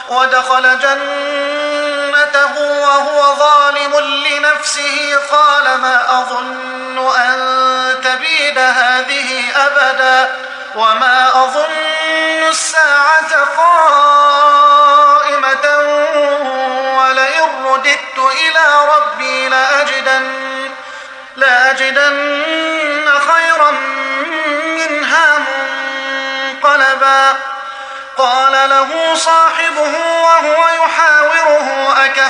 ودخل جنته وهو ظالم لنفسه قال ما أظن أن تبيد هذه أبدا وما أظن الساعة قائمة ولئن رددت إلى ربي لأجدن خيرا منها منقلبا. قال له صاحبه وهو يحاوره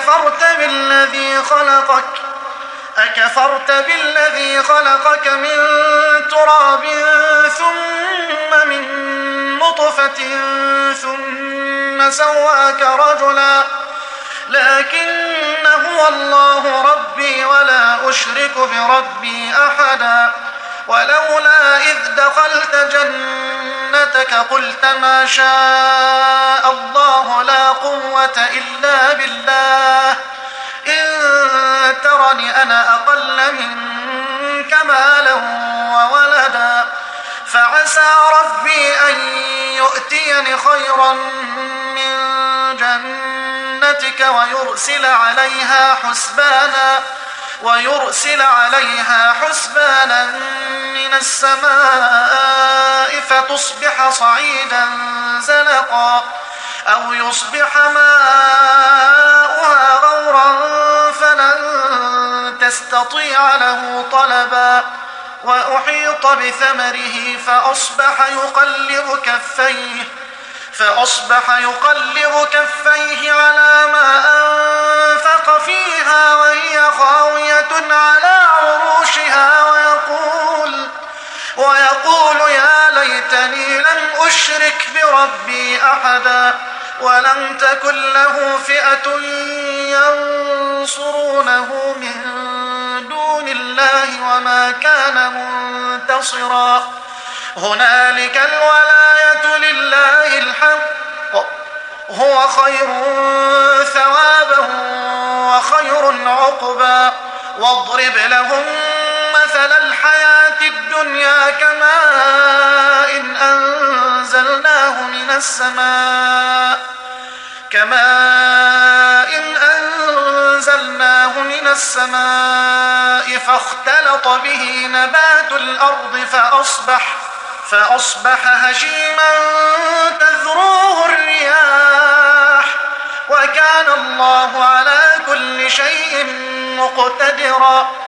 أكفرت بالذي خلقك من تراب ثم من نطفة ثم سواك رجلا لكن هو الله ربي ولا أشرك بربي أحدا. ولولا إذ دخلت جنتك قلت ما شاء الله لا قوة إلا بالله إن ترني أنا أقل منك مالا وولدا فعسى ربي أن يؤتيني خيرا من جنتك ويرسل عليها حسبانا من السماء فتصبح صعيدا زلقا أو يصبح ماؤها غورا فلن تستطيع له طلبا. وأحيط بثمره فأصبح يقلب كفيه على ما أنفق فيها وهي خاوية على عروشها ويقول يا ليتني لم أشرك بربي أحدا. ولم تكن له فئة ينصرونه من دون الله وما كان منتصرا. هنالك الولاية لله الحق هو خير ثوابا وخير عقبا. واضرب لهم مثل الحياة الدنيا كماء أنزلناه من السماء فاختلط به نبات الأرض فأصبح هشيما تذروه الرياح وكان الله على كل شيء مقتدرا.